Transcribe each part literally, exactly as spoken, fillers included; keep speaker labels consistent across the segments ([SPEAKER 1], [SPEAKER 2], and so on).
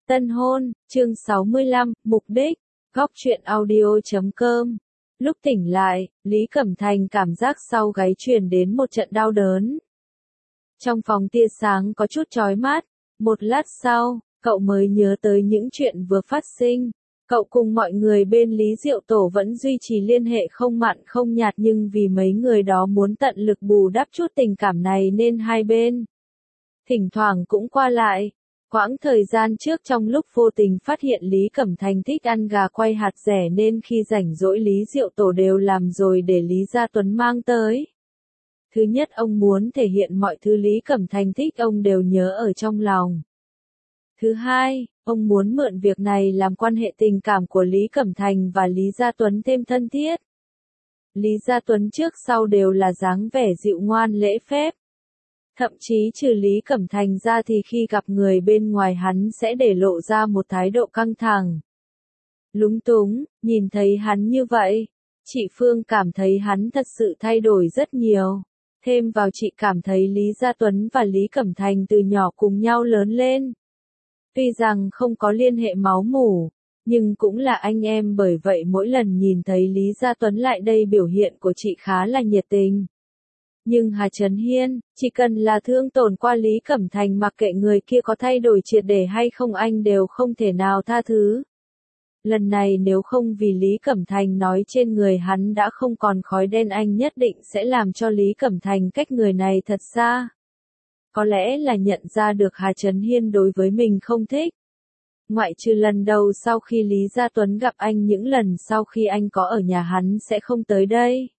[SPEAKER 1] Tân hôn, chương sáu mươi lăm, mục đích, góc truyện audio chấm com. Lúc tỉnh lại, Lý Cẩm Thành cảm giác sau gáy truyền đến một trận đau đớn. Trong phòng tia sáng có chút chói mắt, một lát sau, cậu mới nhớ tới những chuyện vừa phát sinh. Cậu cùng mọi người bên Lý Diệu Tổ vẫn duy trì liên hệ không mặn không nhạt, nhưng vì mấy người đó muốn tận lực bù đắp chút tình cảm này nên hai bên thỉnh thoảng cũng qua lại. Quãng thời gian trước trong lúc vô tình phát hiện Lý Cẩm Thành thích ăn gà quay hạt dẻ nên khi rảnh rỗi Lý Diệu Tổ đều làm rồi để Lý Gia Tuấn mang tới. Thứ nhất, ông muốn thể hiện mọi thứ Lý Cẩm Thành thích ông đều nhớ ở trong lòng. Thứ hai, ông muốn mượn việc này làm quan hệ tình cảm của Lý Cẩm Thành và Lý Gia Tuấn thêm thân thiết. Lý Gia Tuấn trước sau đều là dáng vẻ dịu ngoan lễ phép. Thậm chí trừ Lý Cẩm Thành ra thì khi gặp người bên ngoài hắn sẽ để lộ ra một thái độ căng thẳng, lúng túng. Nhìn thấy hắn như vậy, chị Phương cảm thấy hắn thật sự thay đổi rất nhiều. Thêm vào chị cảm thấy Lý Gia Tuấn và Lý Cẩm Thành từ nhỏ cùng nhau lớn lên. Tuy rằng không có liên hệ máu mủ, nhưng cũng là anh em, bởi vậy mỗi lần nhìn thấy Lý Gia Tuấn lại đây biểu hiện của chị khá là nhiệt tình. Nhưng Hà Trấn Hiên, chỉ cần là thương tổn qua Lý Cẩm Thành, mặc kệ người kia có thay đổi triệt để hay không, anh đều không thể nào tha thứ. Lần này nếu không vì Lý Cẩm Thành nói trên người hắn đã không còn khói đen, anh nhất định sẽ làm cho Lý Cẩm Thành cách người này thật xa. Có lẽ là nhận ra được Hà Trấn Hiên đối với mình không thích. Ngoại trừ lần đầu sau khi Lý Gia Tuấn gặp anh, những lần sau khi anh có ở nhà hắn sẽ không tới đây.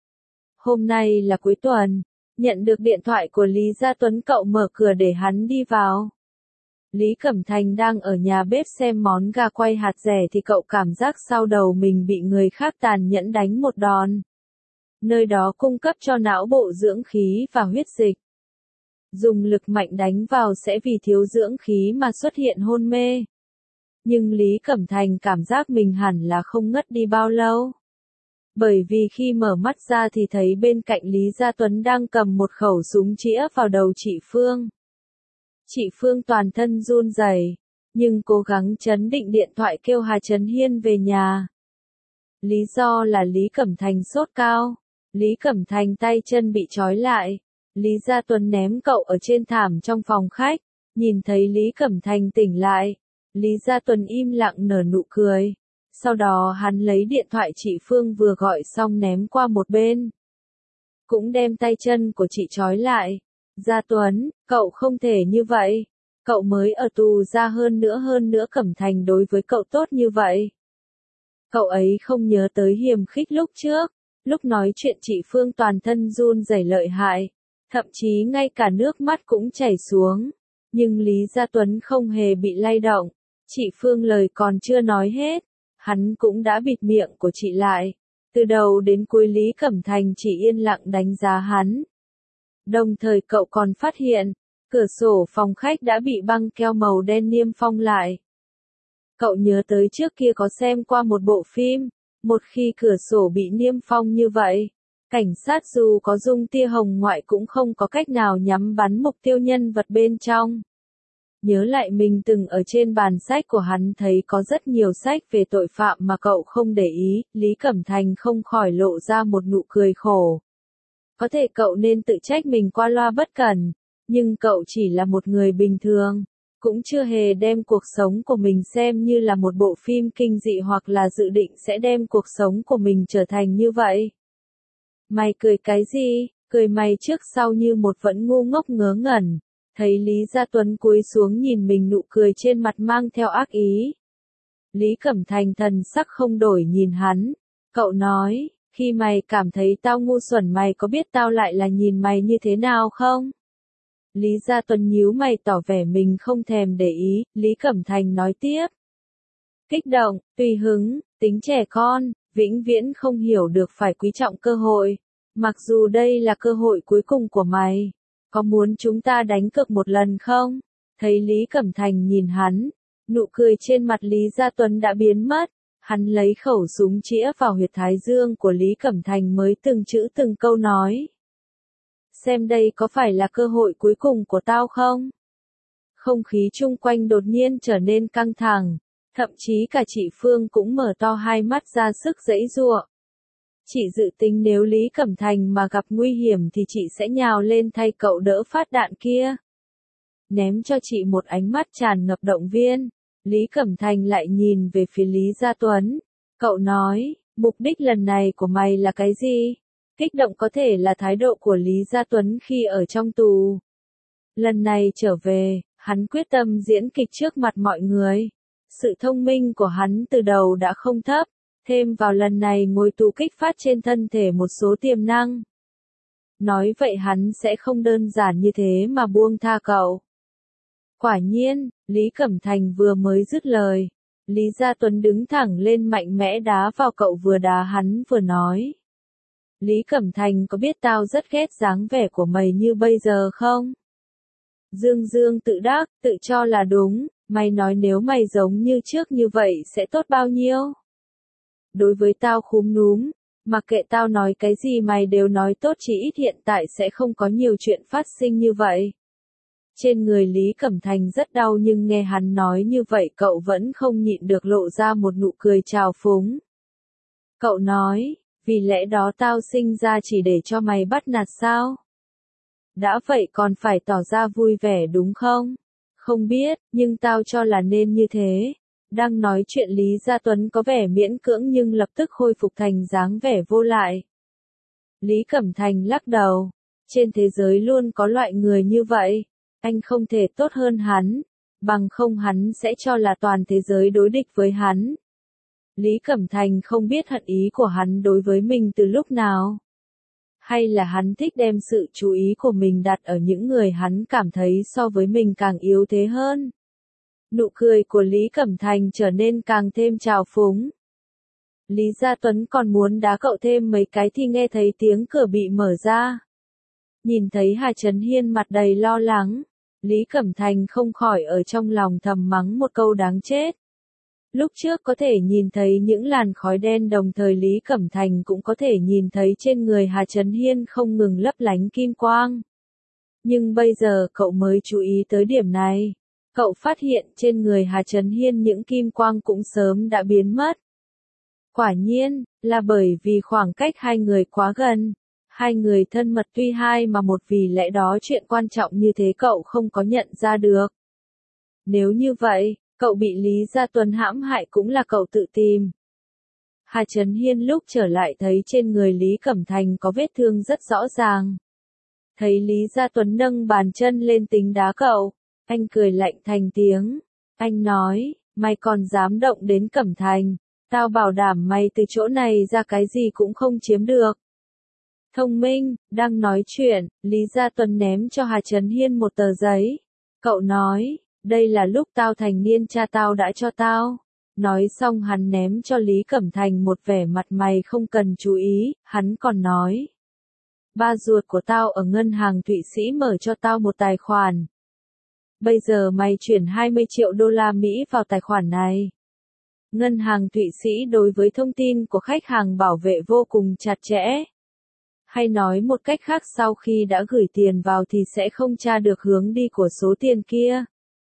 [SPEAKER 1] Hôm nay là cuối tuần, nhận được điện thoại của Lý Gia Tuấn, cậu mở cửa để hắn đi vào. Lý Cẩm Thành đang ở nhà bếp xem món gà quay hạt dẻ thì cậu cảm giác sau đầu mình bị người khác tàn nhẫn đánh một đòn. Nơi đó cung cấp cho não bộ dưỡng khí và huyết dịch. Dùng lực mạnh đánh vào sẽ vì thiếu dưỡng khí mà xuất hiện hôn mê. Nhưng Lý Cẩm Thành cảm giác mình hẳn là không ngất đi bao lâu. Bởi vì khi mở mắt ra thì thấy bên cạnh Lý Gia Tuấn đang cầm một khẩu súng chĩa vào đầu chị Phương. Chị Phương toàn thân run rẩy, nhưng cố gắng trấn định điện thoại kêu Hà Trấn Hiên về nhà. Lý do là Lý Cẩm Thành sốt cao. Lý Cẩm Thành tay chân bị trói lại. Lý Gia Tuấn ném cậu ở trên thảm trong phòng khách. Nhìn thấy Lý Cẩm Thành tỉnh lại, Lý Gia Tuấn im lặng nở nụ cười. Sau đó hắn lấy điện thoại chị Phương vừa gọi xong ném qua một bên. Cũng đem tay chân của chị trói lại. Gia Tuấn, cậu không thể như vậy. Cậu mới ở tù ra, hơn nữa hơn nữa Cẩm Thành đối với cậu tốt như vậy. Cậu ấy không nhớ tới hiềm khích lúc trước. Lúc nói chuyện chị Phương toàn thân run rẩy lợi hại. Thậm chí ngay cả nước mắt cũng chảy xuống. Nhưng Lý Gia Tuấn không hề bị lay động. Chị Phương lời còn chưa nói hết, hắn cũng đã bịt miệng của chị lại. Từ đầu đến cuối Lý Cẩm Thành chỉ yên lặng đánh giá hắn. Đồng thời cậu còn phát hiện, cửa sổ phòng khách đã bị băng keo màu đen niêm phong lại. Cậu nhớ tới trước kia có xem qua một bộ phim, một khi cửa sổ bị niêm phong như vậy, cảnh sát dù có dung tia hồng ngoại cũng không có cách nào nhắm bắn mục tiêu nhân vật bên trong. Nhớ lại mình từng ở trên bàn sách của hắn thấy có rất nhiều sách về tội phạm mà cậu không để ý, Lý Cẩm Thành không khỏi lộ ra một nụ cười khổ. Có thể cậu nên tự trách mình qua loa bất cẩn, nhưng cậu chỉ là một người bình thường, cũng chưa hề đem cuộc sống của mình xem như là một bộ phim kinh dị hoặc là dự định sẽ đem cuộc sống của mình trở thành như vậy. Mày cười cái gì? Cười mày trước sau như một vẫn ngu ngốc ngớ ngẩn. Thấy Lý Gia Tuấn cúi xuống nhìn mình, nụ cười trên mặt mang theo ác ý. Lý Cẩm Thành thần sắc không đổi nhìn hắn. Cậu nói, khi mày cảm thấy tao ngu xuẩn mày có biết tao lại là nhìn mày như thế nào không? Lý Gia Tuấn nhíu mày tỏ vẻ mình không thèm để ý. Lý Cẩm Thành nói tiếp. Kích động, tùy hứng, tính trẻ con, vĩnh viễn không hiểu được phải quý trọng cơ hội. Mặc dù đây là cơ hội cuối cùng của mày. Có muốn chúng ta đánh cược một lần không? Thấy Lý Cẩm Thành nhìn hắn, nụ cười trên mặt Lý Gia Tuấn đã biến mất. Hắn lấy khẩu súng chĩa vào huyệt thái dương của Lý Cẩm Thành mới từng chữ từng câu nói. Xem đây có phải là cơ hội cuối cùng của tao không? Không khí chung quanh đột nhiên trở nên căng thẳng, thậm chí cả chị Phương cũng mở to hai mắt ra sức giãy giụa. Chị dự tính nếu Lý Cẩm Thành mà gặp nguy hiểm thì chị sẽ nhào lên thay cậu đỡ phát đạn kia. Ném cho chị một ánh mắt tràn ngập động viên, Lý Cẩm Thành lại nhìn về phía Lý Gia Tuấn. Cậu nói, mục đích lần này của mày là cái gì? Kích động có thể là thái độ của Lý Gia Tuấn khi ở trong tù. Lần này trở về, hắn quyết tâm diễn kịch trước mặt mọi người. Sự thông minh của hắn từ đầu đã không thấp, thêm vào lần này ngồi tù kích phát trên thân thể một số tiềm năng. Nói vậy hắn sẽ không đơn giản như thế mà buông tha cậu. Quả nhiên, Lý Cẩm Thành vừa mới dứt lời, Lý Gia Tuấn đứng thẳng lên mạnh mẽ đá vào cậu, vừa đá hắn vừa nói. Lý Cẩm Thành, có biết tao rất ghét dáng vẻ của mày như bây giờ không? Dương Dương tự đắc, tự cho là đúng, mày nói nếu mày giống như trước như vậy sẽ tốt bao nhiêu? Đối với tao khúm núm, mặc kệ tao nói cái gì mày đều nói tốt, chỉ ít hiện tại sẽ không có nhiều chuyện phát sinh như vậy. Trên người Lý Cẩm Thành rất đau nhưng nghe hắn nói như vậy cậu vẫn không nhịn được lộ ra một nụ cười trào phúng. Cậu nói, vì lẽ đó tao sinh ra chỉ để cho mày bắt nạt sao? Đã vậy còn phải tỏ ra vui vẻ đúng không? Không biết, nhưng tao cho là nên như thế. Đang nói chuyện Lý Gia Tuấn có vẻ miễn cưỡng nhưng lập tức khôi phục thành dáng vẻ vô lại. Lý Cẩm Thành lắc đầu. Trên thế giới luôn có loại người như vậy. Anh không thể tốt hơn hắn. Bằng không hắn sẽ cho là toàn thế giới đối địch với hắn. Lý Cẩm Thành không biết hận ý của hắn đối với mình từ lúc nào. Hay là hắn thích đem sự chú ý của mình đặt ở những người hắn cảm thấy so với mình càng yếu thế hơn. Nụ cười của Lý Cẩm Thành trở nên càng thêm trào phúng. Lý Gia Tuấn còn muốn đá cậu thêm mấy cái thì nghe thấy tiếng cửa bị mở ra. Nhìn thấy Hà Trấn Hiên mặt đầy lo lắng, Lý Cẩm Thành không khỏi ở trong lòng thầm mắng một câu đáng chết. Lúc trước có thể nhìn thấy những làn khói đen, đồng thời Lý Cẩm Thành cũng có thể nhìn thấy trên người Hà Trấn Hiên không ngừng lấp lánh kim quang. Nhưng bây giờ cậu mới chú ý tới điểm này. Cậu phát hiện trên người Hà Trấn Hiên những kim quang cũng sớm đã biến mất. Quả nhiên, là bởi vì khoảng cách hai người quá gần. Hai người thân mật tuy hai mà một, vì lẽ đó chuyện quan trọng như thế cậu không có nhận ra được. Nếu như vậy, cậu bị Lý Gia Tuấn hãm hại cũng là cậu tự tìm. Hà Trấn Hiên lúc trở lại thấy trên người Lý Cẩm Thành có vết thương rất rõ ràng. Thấy Lý Gia Tuấn nâng bàn chân lên tính đá cậu, anh cười lạnh thành tiếng. Anh nói, mày còn dám động đến Cẩm Thành, tao bảo đảm mày từ chỗ này ra cái gì cũng không chiếm được. Thông minh, đang nói chuyện, Lý Gia Tuấn ném cho Hà Trấn Hiên một tờ giấy. Cậu nói, đây là lúc tao thành niên cha tao đã cho tao. Nói xong hắn ném cho Lý Cẩm Thành một vẻ mặt mày không cần chú ý, hắn còn nói. Ba ruột của tao ở ngân hàng Thụy Sĩ mở cho tao một tài khoản. Bây giờ mày chuyển hai mươi triệu đô la Mỹ vào tài khoản này. Ngân hàng Thụy Sĩ đối với thông tin của khách hàng bảo vệ vô cùng chặt chẽ. Hay nói một cách khác, sau khi đã gửi tiền vào thì sẽ không tra được hướng đi của số tiền kia.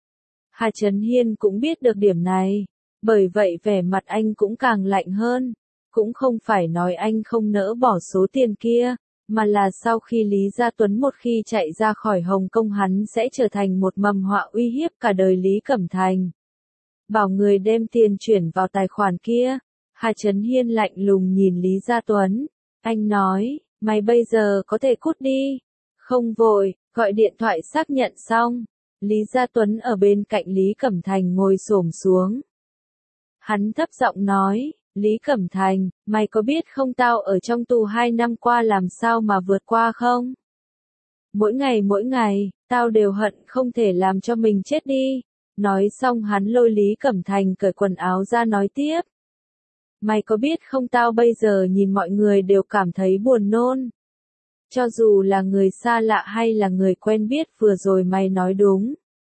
[SPEAKER 1] Hà Trấn Hiên cũng biết được điểm này, bởi vậy vẻ mặt anh cũng càng lạnh hơn. Cũng không phải nói anh không nỡ bỏ số tiền kia, mà là sau khi Lý Gia Tuấn một khi chạy ra khỏi Hồng Kông hắn sẽ trở thành một mầm họa uy hiếp cả đời Lý Cẩm Thành. Bảo người đem tiền chuyển vào tài khoản kia. Hà Trấn Hiên lạnh lùng nhìn Lý Gia Tuấn. Anh nói, mày bây giờ có thể cút đi. Không vội, gọi điện thoại xác nhận xong. Lý Gia Tuấn ở bên cạnh Lý Cẩm Thành ngồi xổm xuống. Hắn thấp giọng nói, Lý Cẩm Thành, mày có biết không tao ở trong tù hai năm qua làm sao mà vượt qua không? Mỗi ngày mỗi ngày, tao đều hận không thể làm cho mình chết đi. Nói xong hắn lôi Lý Cẩm Thành cởi quần áo ra nói tiếp. Mày có biết không, tao bây giờ nhìn mọi người đều cảm thấy buồn nôn. Cho dù là người xa lạ hay là người quen biết, vừa rồi mày nói đúng.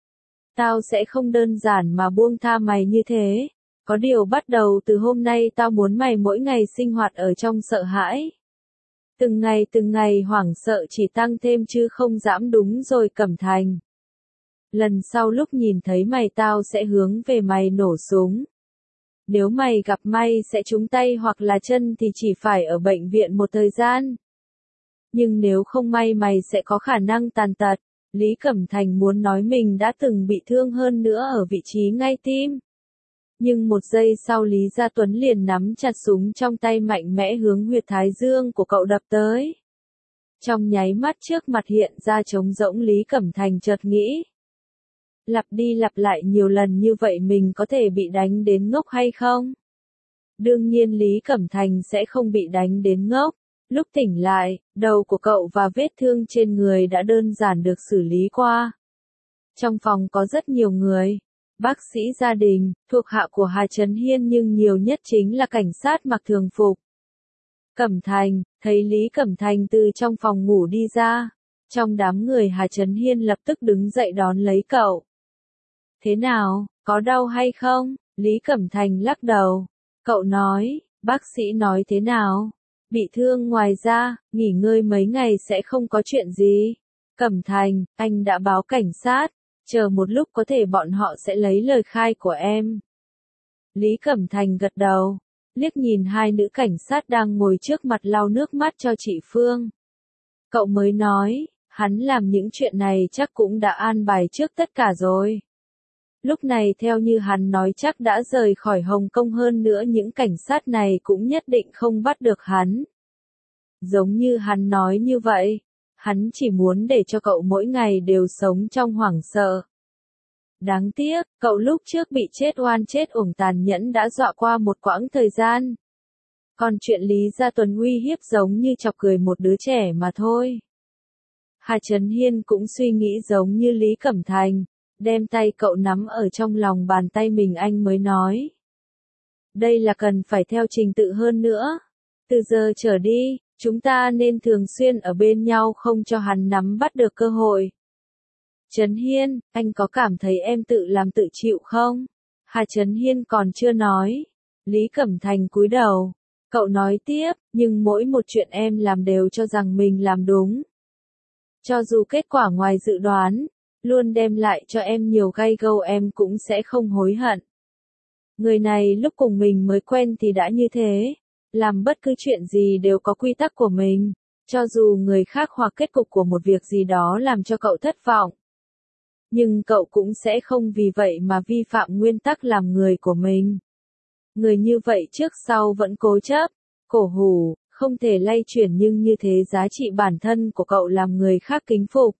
[SPEAKER 1] Tao sẽ không đơn giản mà buông tha mày như thế. Có điều bắt đầu từ hôm nay tao muốn mày mỗi ngày sinh hoạt ở trong sợ hãi. Từng ngày từng ngày hoảng sợ chỉ tăng thêm chứ không giảm, đúng rồi Cẩm Thành. lần sau lúc nhìn thấy mày tao sẽ hướng về mày nổ súng. Nếu mày gặp may sẽ trúng tay hoặc là chân thì chỉ phải ở bệnh viện một thời gian. Nhưng nếu không may mày sẽ có khả năng tàn tật. Lý Cẩm Thành muốn nói mình đã từng bị thương hơn nữa ở vị trí ngay tim. Nhưng một giây sau Lý Gia Tuấn liền nắm chặt súng trong tay mạnh mẽ hướng huyệt thái dương của cậu đập tới. Trong nháy mắt trước mặt hiện ra trống rỗng, Lý Cẩm Thành chợt nghĩ. Lặp đi lặp lại nhiều lần như vậy mình có thể bị đánh đến ngốc hay không? Đương nhiên Lý Cẩm Thành sẽ không bị đánh đến ngốc. Lúc tỉnh lại, đầu của cậu và vết thương trên người đã đơn giản được xử lý qua. Trong phòng có rất nhiều người. Bác sĩ gia đình, thuộc hạ của Hà Trấn Hiên, nhưng nhiều nhất chính là cảnh sát mặc thường phục. Cẩm Thành, thấy Lý Cẩm Thành từ trong phòng ngủ đi ra. Trong đám người Hà Trấn Hiên lập tức đứng dậy đón lấy cậu. Thế nào, có đau hay không? Lý Cẩm Thành lắc đầu. Cậu nói, bác sĩ nói thế nào? Bị thương ngoài ra, nghỉ ngơi mấy ngày sẽ không có chuyện gì. Cẩm Thành, anh đã báo cảnh sát. Chờ một lúc có thể bọn họ sẽ lấy lời khai của em. Lý Cẩm Thành gật đầu, liếc nhìn hai nữ cảnh sát đang ngồi trước mặt lau nước mắt cho chị Phương. Cậu mới nói, hắn làm những chuyện này chắc cũng đã an bài trước tất cả rồi. Lúc này theo như hắn nói chắc đã rời khỏi Hồng Kông, hơn nữa những cảnh sát này cũng nhất định không bắt được hắn. Giống như hắn nói như vậy, hắn chỉ muốn để cho cậu mỗi ngày đều sống trong hoảng sợ. Đáng tiếc, cậu lúc trước bị chết oan chết uổng tàn nhẫn đã dọa qua một quãng thời gian. Còn chuyện Lý Gia Tuấn uy hiếp giống như chọc cười một đứa trẻ mà thôi. Hà Trấn Hiên cũng suy nghĩ giống như Lý Cẩm Thành, đem tay cậu nắm ở trong lòng bàn tay mình, anh mới nói. Đây là cần phải theo trình tự hơn nữa. Từ giờ trở đi, chúng ta nên thường xuyên ở bên nhau không cho hắn nắm bắt được cơ hội. Trấn Hiên, anh có cảm thấy em tự làm tự chịu không? Hà Trấn Hiên còn chưa nói. Lý Cẩm Thành cúi đầu. Cậu nói tiếp, nhưng mỗi một chuyện em làm đều cho rằng mình làm đúng. Cho dù kết quả ngoài dự đoán, luôn đem lại cho em nhiều gai gâu, em cũng sẽ không hối hận. Người này lúc cùng mình mới quen thì đã như thế. Làm bất cứ chuyện gì đều có quy tắc của mình. Cho dù người khác hoặc kết cục của một việc gì đó làm cho cậu thất vọng. Nhưng cậu cũng sẽ không vì vậy mà vi phạm nguyên tắc làm người của mình. Người như vậy trước sau vẫn cố chấp, cổ hủ, không thể lay chuyển, nhưng như thế giá trị bản thân của cậu làm người khác kính phục.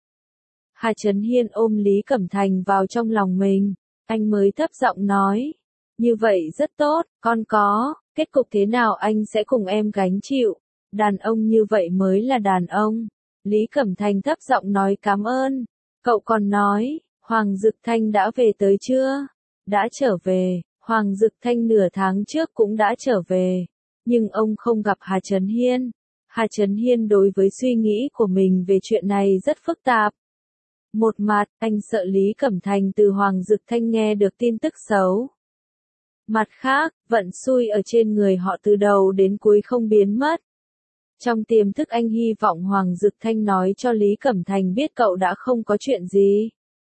[SPEAKER 1] Hà Trấn Hiên ôm Lý Cẩm Thành vào trong lòng mình, anh mới thấp giọng nói. Như vậy rất tốt, con có, kết cục thế nào anh sẽ cùng em gánh chịu. Đàn ông như vậy mới là đàn ông. Lý Cẩm Thành thấp giọng nói cảm ơn. Cậu còn nói, Hoàng Dực Thanh đã về tới chưa? Đã trở về, Hoàng Dực Thanh nửa tháng trước cũng đã trở về. Nhưng ông không gặp Hà Trấn Hiên. Hà Trấn Hiên đối với suy nghĩ của mình về chuyện này rất phức tạp. Một mặt, anh sợ Lý Cẩm Thành từ Hoàng Dực Thanh nghe được tin tức xấu. Mặt khác, vận xui ở trên người họ từ đầu đến cuối không biến mất. Trong tiềm thức anh hy vọng Hoàng Dực Thanh nói cho Lý Cẩm Thành biết cậu đã không có chuyện gì.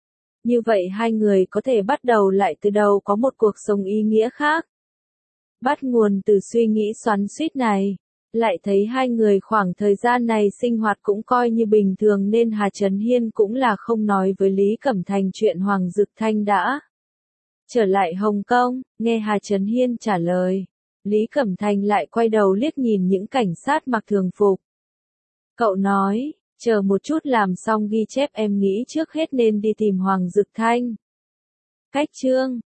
[SPEAKER 1] Như vậy hai người có thể bắt đầu lại từ đầu, có một cuộc sống ý nghĩa khác. Bắt nguồn từ suy nghĩ xoắn xuýt này, lại thấy hai người khoảng thời gian này sinh hoạt cũng coi như bình thường, nên Hà Trấn Hiên cũng là không nói với Lý Cẩm Thành chuyện Hoàng Dực Thanh đã trở lại Hồng Kông. Nghe Hà Trấn Hiên trả lời, Lý Cẩm Thành lại quay đầu liếc nhìn những cảnh sát mặc thường phục. Cậu nói, chờ một chút, làm xong ghi chép em nghĩ trước hết nên đi tìm Hoàng Dực Thanh. Cách chương